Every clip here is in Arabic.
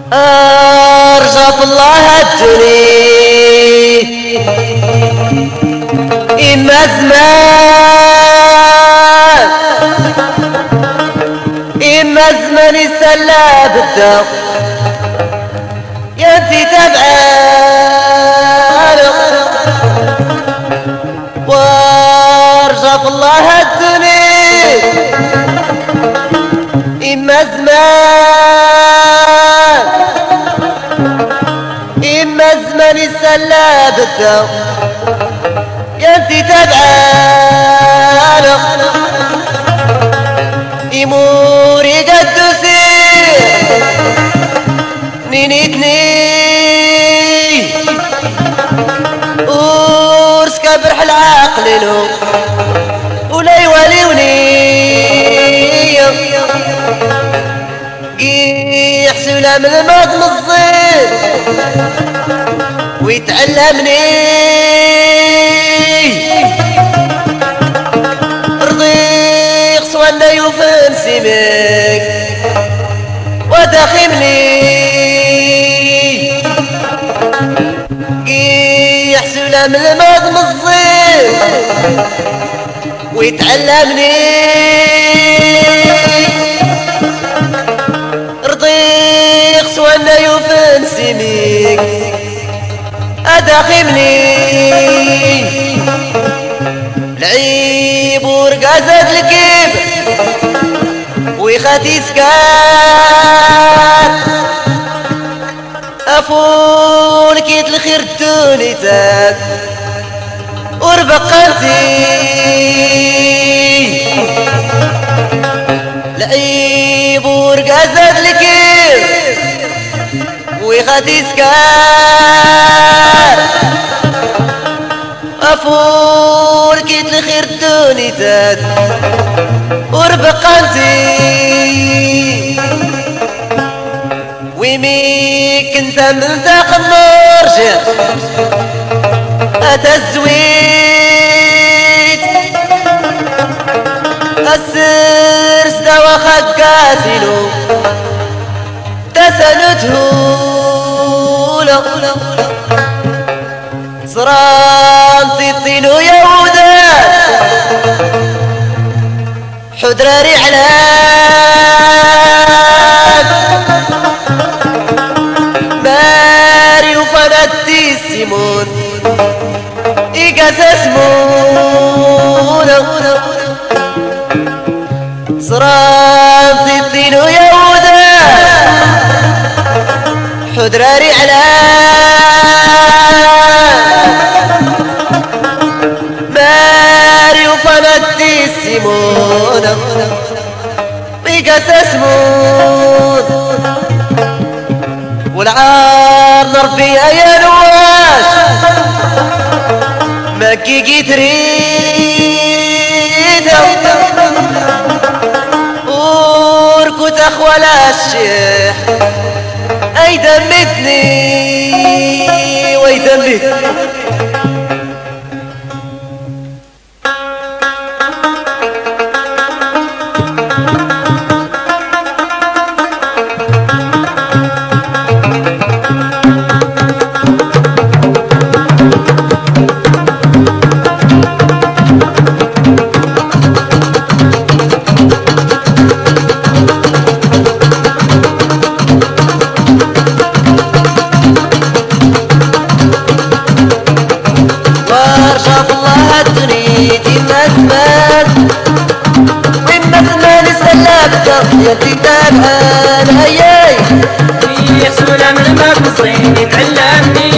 أرجف الله الدنيا إما زمان يسلى بالدق ينتي تبعان وارجف الله الدنيا إما زمان يسلى بالدق ينتي تبعان يمور يقدسي نينيتني ورس كبرح العقل له ولا يوليوني قيح سلام الماض مصير ويتعلمني رضيق ولا يوفن سمك ودخمني قيح سلام الماض مصير ويتعلمني رضيق ولا يوفن سمك أدخمني العيب ورقازات الكيب ويخاتي سكان أفول كيت الخير الدوني تاك وربقانتي العيب ورقازات الكيب ويخاتي سكان أفول كيت الخير الدوني تات وربقانتي ويميك انت من ذاق المرجع أتزويت السرس دوا خقاتلو تسنته لو صرامتي طينو يهودات حدراري علاد ماري وفنتي سيمون إيقاس اسمون صرامتي طينو يهودات حدراري علاد ماري وفنتي سيمون بيقاس اسمون والعار نربي يا نواش مكيكي تريد وركوت اخوالا الشيح اي دمتني ويدمتني يدي تابان هياي يسولا من المقصين يتعلمني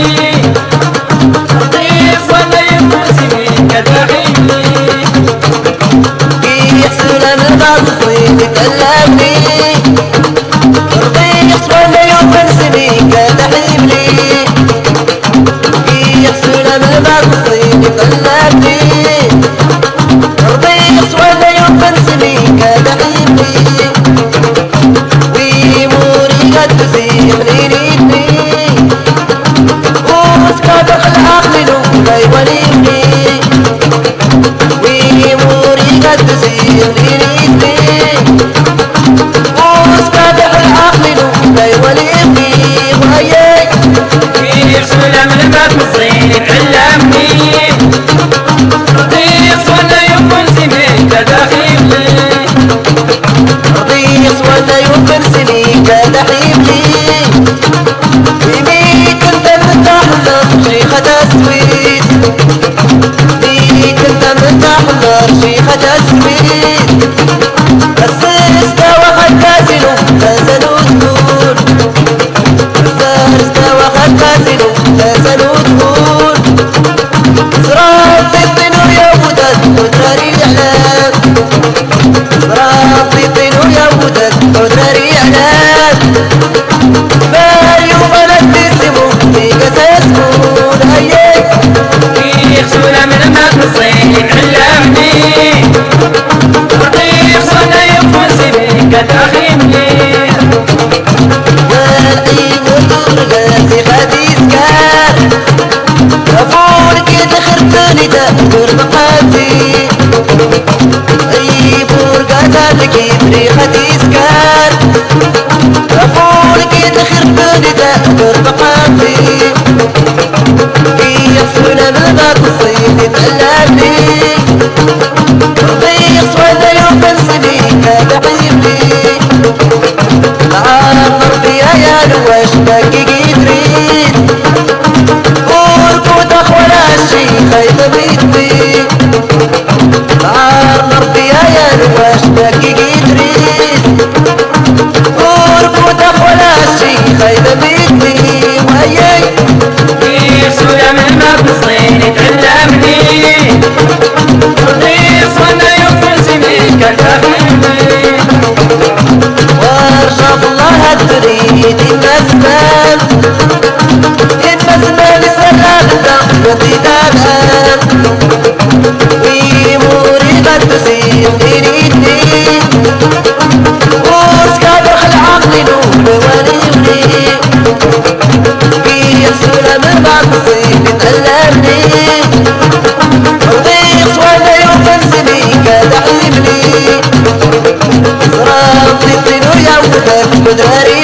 لطيف ولا يمسني كذاحيني يسولا من المقصين يتعلمني لطيف ولا يمسني كذاحيني يسولا من المقصين يتعلمني لطيف ولا يمسني كذاحيني ويموري قد زي خليني بدراري